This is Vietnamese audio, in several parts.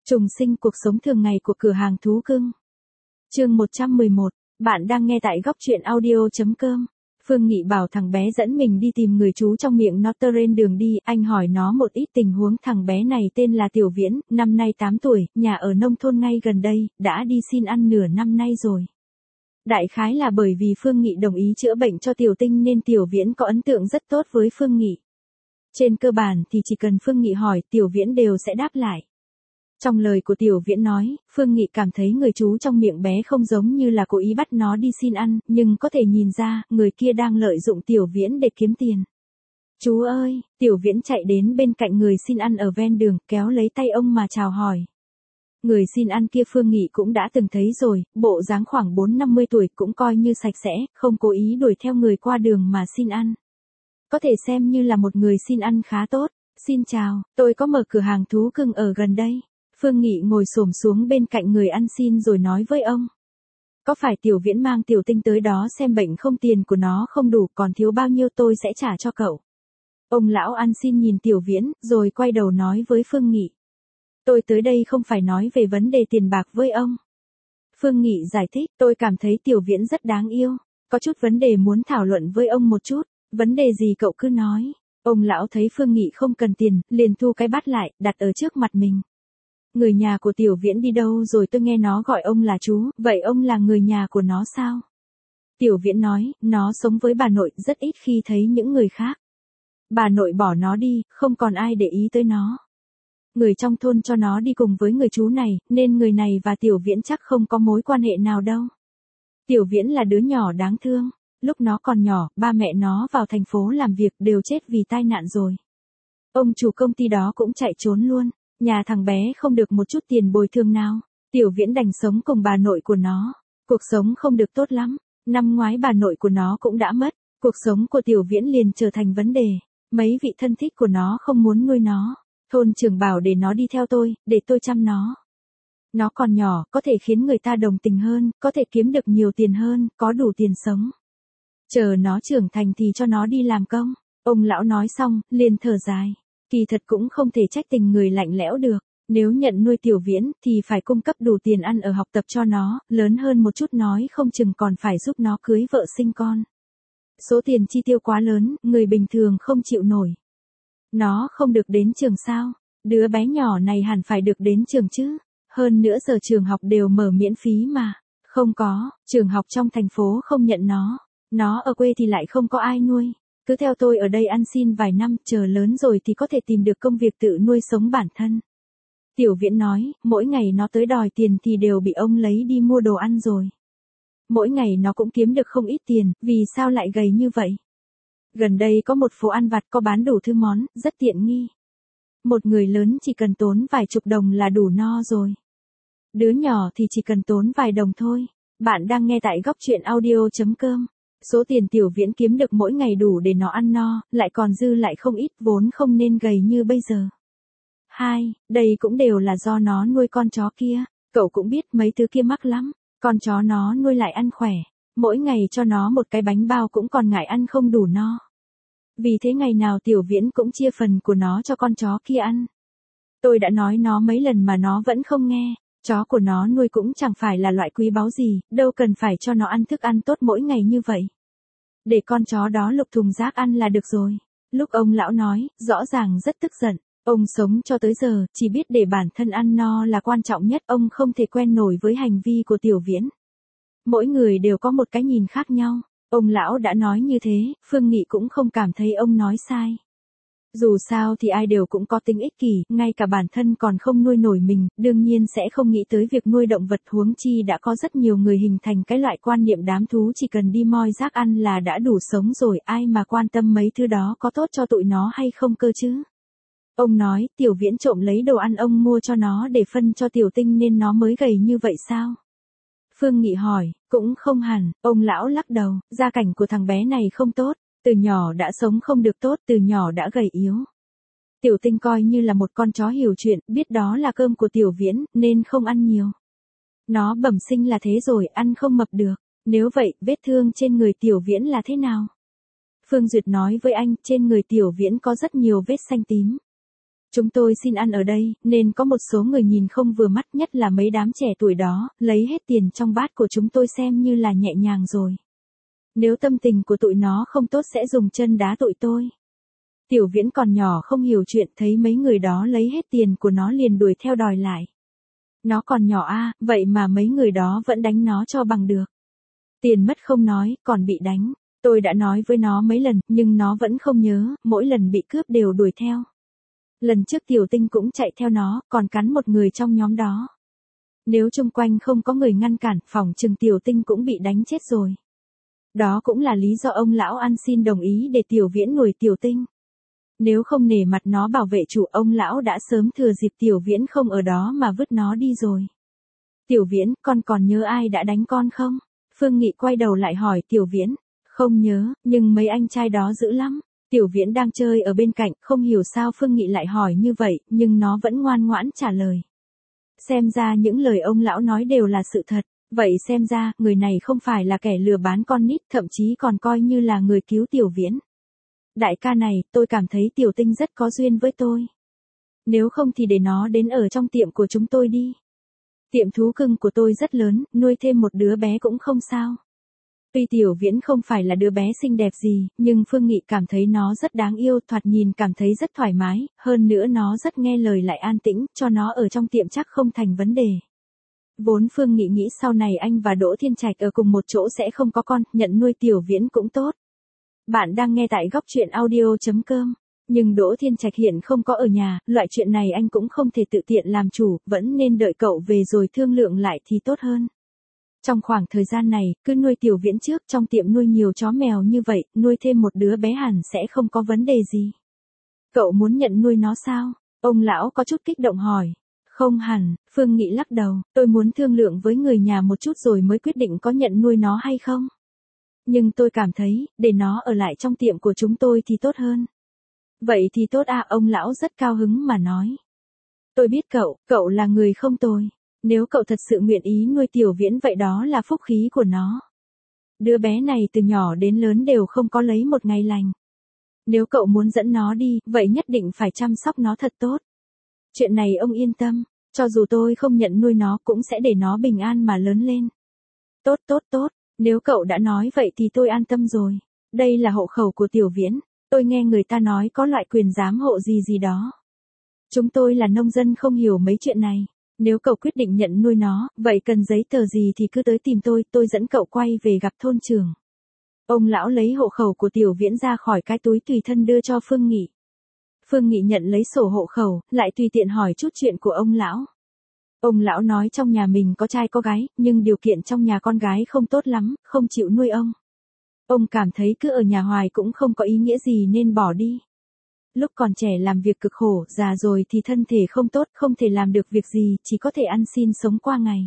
Trùng sinh cuộc sống thường ngày của cửa hàng thú cưng. Chương 111, bạn đang nghe tại góc truyện audio.com. Phương Nghị bảo thằng bé dẫn mình đi tìm người chú trong miệng nó trên đường đi, anh hỏi nó một ít tình huống. Thằng bé này tên là Tiểu Viễn, năm nay 8 tuổi, nhà ở nông thôn ngay gần đây, đã đi xin ăn nửa năm nay rồi. Đại khái là bởi vì Phương Nghị đồng ý chữa bệnh cho Tiểu Tinh nên Tiểu Viễn có ấn tượng rất tốt với Phương Nghị. Trên cơ bản thì chỉ cần Phương Nghị hỏi, Tiểu Viễn đều sẽ đáp lại. Trong lời của Tiểu Viễn nói, Phương Nghị cảm thấy người chú trong miệng bé không giống như là cố ý bắt nó đi xin ăn, nhưng có thể nhìn ra, người kia đang lợi dụng Tiểu Viễn để kiếm tiền. Chú ơi, Tiểu Viễn chạy đến bên cạnh người xin ăn ở ven đường, kéo lấy tay ông mà chào hỏi. Người xin ăn kia Phương Nghị cũng đã từng thấy rồi, bộ dáng khoảng 4-50 tuổi cũng coi như sạch sẽ, không cố ý đuổi theo người qua đường mà xin ăn. Có thể xem như là một người xin ăn khá tốt. Xin chào, tôi có mở cửa hàng thú cưng ở gần đây. Phương Nghị ngồi xổm xuống bên cạnh người ăn xin rồi nói với ông. Có phải Tiểu Viễn mang Tiểu Tinh tới đó xem bệnh không, tiền của nó không đủ, còn thiếu bao nhiêu tôi sẽ trả cho cậu. Ông lão ăn xin nhìn Tiểu Viễn, rồi quay đầu nói với Phương Nghị. Tôi tới đây không phải nói về vấn đề tiền bạc với ông. Phương Nghị giải thích, tôi cảm thấy Tiểu Viễn rất đáng yêu. Có chút vấn đề muốn thảo luận với ông một chút. Vấn đề gì cậu cứ nói. Ông lão thấy Phương Nghị không cần tiền, liền thu cái bát lại, đặt ở trước mặt mình. Người nhà của Tiểu Viễn đi đâu rồi, tôi nghe nó gọi ông là chú, vậy ông là người nhà của nó sao? Tiểu Viễn nói, nó sống với bà nội, rất ít khi thấy những người khác. Bà nội bỏ nó đi, không còn ai để ý tới nó. Người trong thôn cho nó đi cùng với người chú này, nên người này và Tiểu Viễn chắc không có mối quan hệ nào đâu. Tiểu Viễn là đứa nhỏ đáng thương. Lúc nó còn nhỏ, ba mẹ nó vào thành phố làm việc đều chết vì tai nạn rồi. Ông chủ công ty đó cũng chạy trốn luôn. Nhà thằng bé không được một chút tiền bồi thường nào. Tiểu Viễn đành sống cùng bà nội của nó. Cuộc sống không được tốt lắm. Năm ngoái bà nội của nó cũng đã mất. Cuộc sống của Tiểu Viễn liền trở thành vấn đề. Mấy vị thân thích của nó không muốn nuôi nó. Thôn trưởng bảo để nó đi theo tôi, để tôi chăm nó. Nó còn nhỏ, có thể khiến người ta đồng tình hơn, có thể kiếm được nhiều tiền hơn, có đủ tiền sống. Chờ nó trưởng thành thì cho nó đi làm công. Ông lão nói xong, liền thở dài. Kỳ thật cũng không thể trách tình người lạnh lẽo được. Nếu nhận nuôi Tiểu Viễn thì phải cung cấp đủ tiền ăn ở học tập cho nó, lớn hơn một chút nói không chừng còn phải giúp nó cưới vợ sinh con. Số tiền chi tiêu quá lớn, người bình thường không chịu nổi. Nó không được đến trường sao? Đứa bé nhỏ này hẳn phải được đến trường chứ. Hơn nữa giờ trường học đều mở miễn phí mà. Không có, trường học trong thành phố không nhận nó. Nó ở quê thì lại không có ai nuôi. Cứ theo tôi ở đây ăn xin vài năm, chờ lớn rồi thì có thể tìm được công việc tự nuôi sống bản thân. Tiểu Viễn nói, mỗi ngày nó tới đòi tiền thì đều bị ông lấy đi mua đồ ăn rồi. Mỗi ngày nó cũng kiếm được không ít tiền, vì sao lại gầy như vậy? Gần đây có một phố ăn vặt có bán đủ thứ món, rất tiện nghi. Một người lớn chỉ cần tốn vài chục đồng là đủ no rồi. Đứa nhỏ thì chỉ cần tốn vài đồng thôi. Bạn đang nghe tại góc truyện audio.com. Số tiền Tiểu Viễn kiếm được mỗi ngày đủ để nó ăn no, lại còn dư lại không ít, vốn không nên gầy như bây giờ. Đây cũng đều là do nó nuôi con chó kia. Cậu cũng biết mấy thứ kia mắc lắm. Con chó nó nuôi lại ăn khỏe. Mỗi ngày cho nó một cái bánh bao cũng còn ngại ăn không đủ no. Vì thế ngày nào Tiểu Viễn cũng chia phần của nó cho con chó kia ăn. Tôi đã nói nó mấy lần mà nó vẫn không nghe. Chó của nó nuôi cũng chẳng phải là loại quý báu gì, đâu cần phải cho nó ăn thức ăn tốt mỗi ngày như vậy. Để con chó đó lục thùng rác ăn là được rồi. Lúc ông lão nói, rõ ràng rất tức giận. Ông sống cho tới giờ, chỉ biết để bản thân ăn no là quan trọng nhất, ông không thể quen nổi với hành vi của Tiểu Viễn. Mỗi người đều có một cái nhìn khác nhau. Ông lão đã nói như thế, Phương Nghị cũng không cảm thấy ông nói sai. Dù sao thì ai đều cũng có tính ích kỷ, ngay cả bản thân còn không nuôi nổi mình, đương nhiên sẽ không nghĩ tới việc nuôi động vật, huống chi đã có rất nhiều người hình thành cái loại quan niệm đám thú chỉ cần đi moi rác ăn là đã đủ sống rồi, ai mà quan tâm mấy thứ đó có tốt cho tụi nó hay không cơ chứ. Ông nói, Tiểu Viễn trộm lấy đồ ăn ông mua cho nó để phân cho Tiểu Tinh nên nó mới gầy như vậy sao? Phương Nghị hỏi, cũng không hẳn, ông lão lắc đầu, gia cảnh của thằng bé này không tốt. Từ nhỏ đã sống không được tốt, từ nhỏ đã gầy yếu. Tiểu Tinh coi như là một con chó hiểu chuyện, biết đó là cơm của Tiểu Viễn, nên không ăn nhiều. Nó bẩm sinh là thế rồi, ăn không mập được. Nếu vậy, vết thương trên người Tiểu Viễn là thế nào? Phương Duyệt nói với anh, trên người Tiểu Viễn có rất nhiều vết xanh tím. Chúng tôi xin ăn ở đây, nên có một số người nhìn không vừa mắt, nhất là mấy đám trẻ tuổi đó, lấy hết tiền trong bát của chúng tôi xem như là nhẹ nhàng rồi. Nếu tâm tình của tụi nó không tốt sẽ dùng chân đá tụi tôi. Tiểu Viễn còn nhỏ không hiểu chuyện, thấy mấy người đó lấy hết tiền của nó liền đuổi theo đòi lại. Nó còn nhỏ vậy mà mấy người đó vẫn đánh nó cho bằng được. Tiền mất không nói, còn bị đánh. Tôi đã nói với nó mấy lần, nhưng nó vẫn không nhớ, mỗi lần bị cướp đều đuổi theo. Lần trước Tiểu Tinh cũng chạy theo nó, còn cắn một người trong nhóm đó. Nếu chung quanh không có người ngăn cản, phỏng chừng Tiểu Tinh cũng bị đánh chết rồi. Đó cũng là lý do ông lão ăn xin đồng ý để Tiểu Viễn nuôi Tiểu Tinh. Nếu không nể mặt nó bảo vệ chủ, ông lão đã sớm thừa dịp Tiểu Viễn không ở đó mà vứt nó đi rồi. Tiểu Viễn, con còn nhớ ai đã đánh con không? Phương Nghị quay đầu lại hỏi Tiểu Viễn. Không nhớ, nhưng mấy anh trai đó dữ lắm. Tiểu Viễn đang chơi ở bên cạnh, không hiểu sao Phương Nghị lại hỏi như vậy, nhưng nó vẫn ngoan ngoãn trả lời. Xem ra những lời ông lão nói đều là sự thật. Vậy xem ra, người này không phải là kẻ lừa bán con nít, thậm chí còn coi như là người cứu Tiểu Viễn. Đại ca này, tôi cảm thấy Tiểu Tinh rất có duyên với tôi. Nếu không thì để nó đến ở trong tiệm của chúng tôi đi. Tiệm thú cưng của tôi rất lớn, nuôi thêm một đứa bé cũng không sao. Tuy Tiểu Viễn không phải là đứa bé xinh đẹp gì, nhưng Phương Nghị cảm thấy nó rất đáng yêu, thoạt nhìn cảm thấy rất thoải mái, hơn nữa nó rất nghe lời lại an tĩnh, cho nó ở trong tiệm chắc không thành vấn đề. Vốn Phương Nghị nghĩ sau này anh và Đỗ Thiên Trạch ở cùng một chỗ sẽ không có con, nhận nuôi Tiểu Viễn cũng tốt. Bạn đang nghe tại góc truyện audio.com. Nhưng Đỗ Thiên Trạch hiện không có ở nhà, loại chuyện này anh cũng không thể tự tiện làm chủ, vẫn nên đợi cậu về rồi thương lượng lại thì tốt hơn. Trong khoảng thời gian này, cứ nuôi Tiểu Viễn trước, trong tiệm nuôi nhiều chó mèo như vậy, nuôi thêm một đứa bé hẳn sẽ không có vấn đề gì. Cậu muốn nhận nuôi nó sao? Ông lão có chút kích động hỏi. Không hẳn, Phương Nghị lắc đầu, tôi muốn thương lượng với người nhà một chút rồi mới quyết định có nhận nuôi nó hay không. Nhưng tôi cảm thấy, để nó ở lại trong tiệm của chúng tôi thì tốt hơn. Vậy thì tốt ông lão rất cao hứng mà nói. Tôi biết cậu là người không tồi. Nếu cậu thật sự nguyện ý nuôi Tiểu Viễn vậy đó là phúc khí của nó. Đứa bé này từ nhỏ đến lớn đều không có lấy một ngày lành. Nếu cậu muốn dẫn nó đi, vậy nhất định phải chăm sóc nó thật tốt. Chuyện này ông yên tâm, cho dù tôi không nhận nuôi nó cũng sẽ để nó bình an mà lớn lên. Tốt, nếu cậu đã nói vậy thì tôi an tâm rồi. Đây là hộ khẩu của Tiểu Viễn, tôi nghe người ta nói có loại quyền giám hộ gì đó. Chúng tôi là nông dân không hiểu mấy chuyện này. Nếu cậu quyết định nhận nuôi nó, vậy cần giấy tờ gì thì cứ tới tìm tôi dẫn cậu quay về gặp thôn trưởng. Ông lão lấy hộ khẩu của Tiểu Viễn ra khỏi cái túi tùy thân đưa cho Phương Nghị. Phương Nghị nhận lấy sổ hộ khẩu, lại tùy tiện hỏi chút chuyện của ông lão. Ông lão nói trong nhà mình có trai có gái, nhưng điều kiện trong nhà con gái không tốt lắm, không chịu nuôi ông. Ông cảm thấy cứ ở nhà hoài cũng không có ý nghĩa gì nên bỏ đi. Lúc còn trẻ làm việc cực khổ, già rồi thì thân thể không tốt, không thể làm được việc gì, chỉ có thể ăn xin sống qua ngày.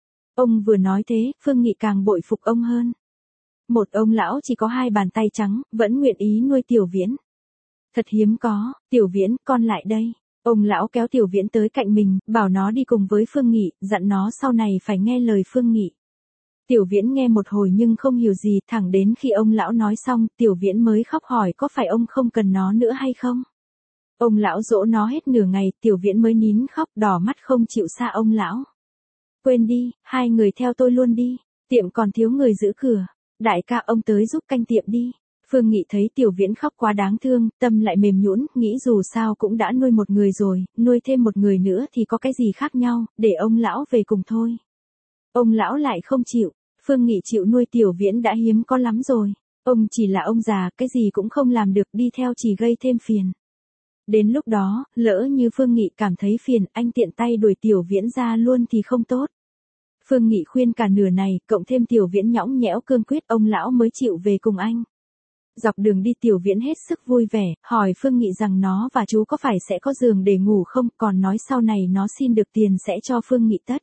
Ông vừa nói thế, Phương Nghị càng bội phục ông hơn. Một ông lão chỉ có 2 bàn tay trắng, vẫn nguyện ý nuôi Tiểu Viễn. Thật hiếm có. Tiểu Viễn, con lại đây. Ông lão kéo Tiểu Viễn tới cạnh mình, bảo nó đi cùng với Phương Nghị, dặn nó sau này phải nghe lời Phương Nghị. Tiểu Viễn nghe một hồi nhưng không hiểu gì, thẳng đến khi ông lão nói xong, Tiểu Viễn mới khóc hỏi có phải ông không cần nó nữa hay không. Ông lão dỗ nó hết nửa ngày, Tiểu Viễn mới nín khóc, đỏ mắt không chịu xa ông lão. Quên đi, 2 người theo tôi luôn đi, tiệm còn thiếu người giữ cửa. Đại ca, ông tới giúp canh tiệm đi. Phương Nghị thấy Tiểu Viễn khóc quá đáng thương, tâm lại mềm nhũn, nghĩ dù sao cũng đã nuôi một người rồi, nuôi thêm một người nữa thì có cái gì khác nhau, để ông lão về cùng thôi. Ông lão lại không chịu. Phương Nghị chịu nuôi Tiểu Viễn đã hiếm có lắm rồi. Ông chỉ là ông già, cái gì cũng không làm được, đi theo chỉ gây thêm phiền. Đến lúc đó, lỡ như Phương Nghị cảm thấy phiền, anh tiện tay đuổi Tiểu Viễn ra luôn thì không tốt. Phương Nghị khuyên cả nửa này, cộng thêm Tiểu Viễn nhõng nhẽo cương quyết, ông lão mới chịu về cùng anh. Dọc đường đi Tiểu Viễn hết sức vui vẻ, hỏi Phương Nghị rằng nó và chú có phải sẽ có giường để ngủ không, còn nói sau này nó xin được tiền sẽ cho Phương Nghị tất.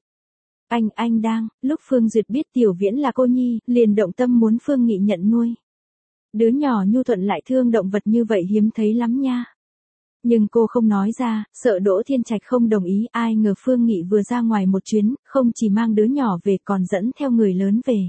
Anh đang, lúc Phương Duyệt biết Tiểu Viễn là cô nhi, liền động tâm muốn Phương Nghị nhận nuôi. Đứa nhỏ nhu thuận lại thương động vật như vậy hiếm thấy lắm nha. Nhưng cô không nói ra, sợ Đỗ Thiên Trạch không đồng ý, ai ngờ Phương Nghị vừa ra ngoài một chuyến, không chỉ mang đứa nhỏ về còn dẫn theo người lớn về.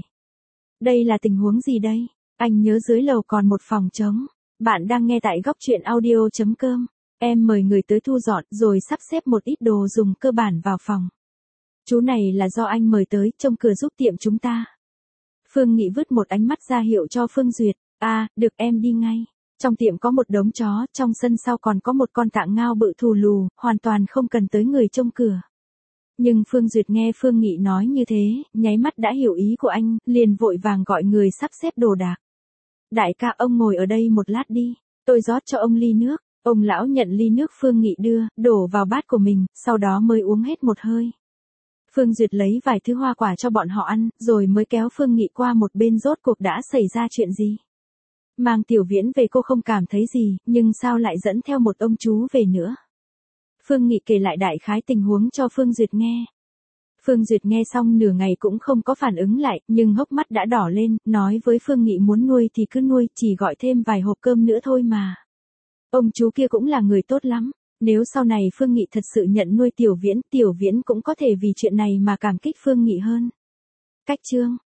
Đây là tình huống gì đây? Anh nhớ dưới lầu còn một phòng trống. Bạn đang nghe tại góc truyện audio.com. Em mời người tới thu dọn rồi sắp xếp một ít đồ dùng cơ bản vào phòng. Chú này là do anh mời tới, trông cửa giúp tiệm chúng ta. Phương Nghị vứt một ánh mắt ra hiệu cho Phương Duyệt. Được em đi ngay. Trong tiệm có một đống chó, trong sân sau còn có một con tạng ngao bự thù lù, hoàn toàn không cần tới người trông cửa. Nhưng Phương Duyệt nghe Phương Nghị nói như thế, nháy mắt đã hiểu ý của anh, liền vội vàng gọi người sắp xếp đồ đạc. Đại ca, ông ngồi ở đây một lát đi, tôi rót cho ông ly nước. Ông lão nhận ly nước Phương Nghị đưa, đổ vào bát của mình, sau đó mới uống hết một hơi. Phương Duyệt lấy vài thứ hoa quả cho bọn họ ăn, rồi mới kéo Phương Nghị qua một bên. Rốt cuộc đã xảy ra chuyện gì? Mang Tiểu Viễn về cô không cảm thấy gì, nhưng sao lại dẫn theo một ông chú về nữa? Phương Nghị kể lại đại khái tình huống cho Phương Duyệt nghe. Phương Duyệt nghe xong nửa ngày cũng không có phản ứng lại, nhưng hốc mắt đã đỏ lên, nói với Phương Nghị muốn nuôi thì cứ nuôi, chỉ gọi thêm vài hộp cơm nữa thôi mà. Ông chú kia cũng là người tốt lắm. Nếu sau này Phương Nghị thật sự nhận nuôi Tiểu Viễn cũng có thể vì chuyện này mà cảm kích Phương Nghị hơn. Cách chương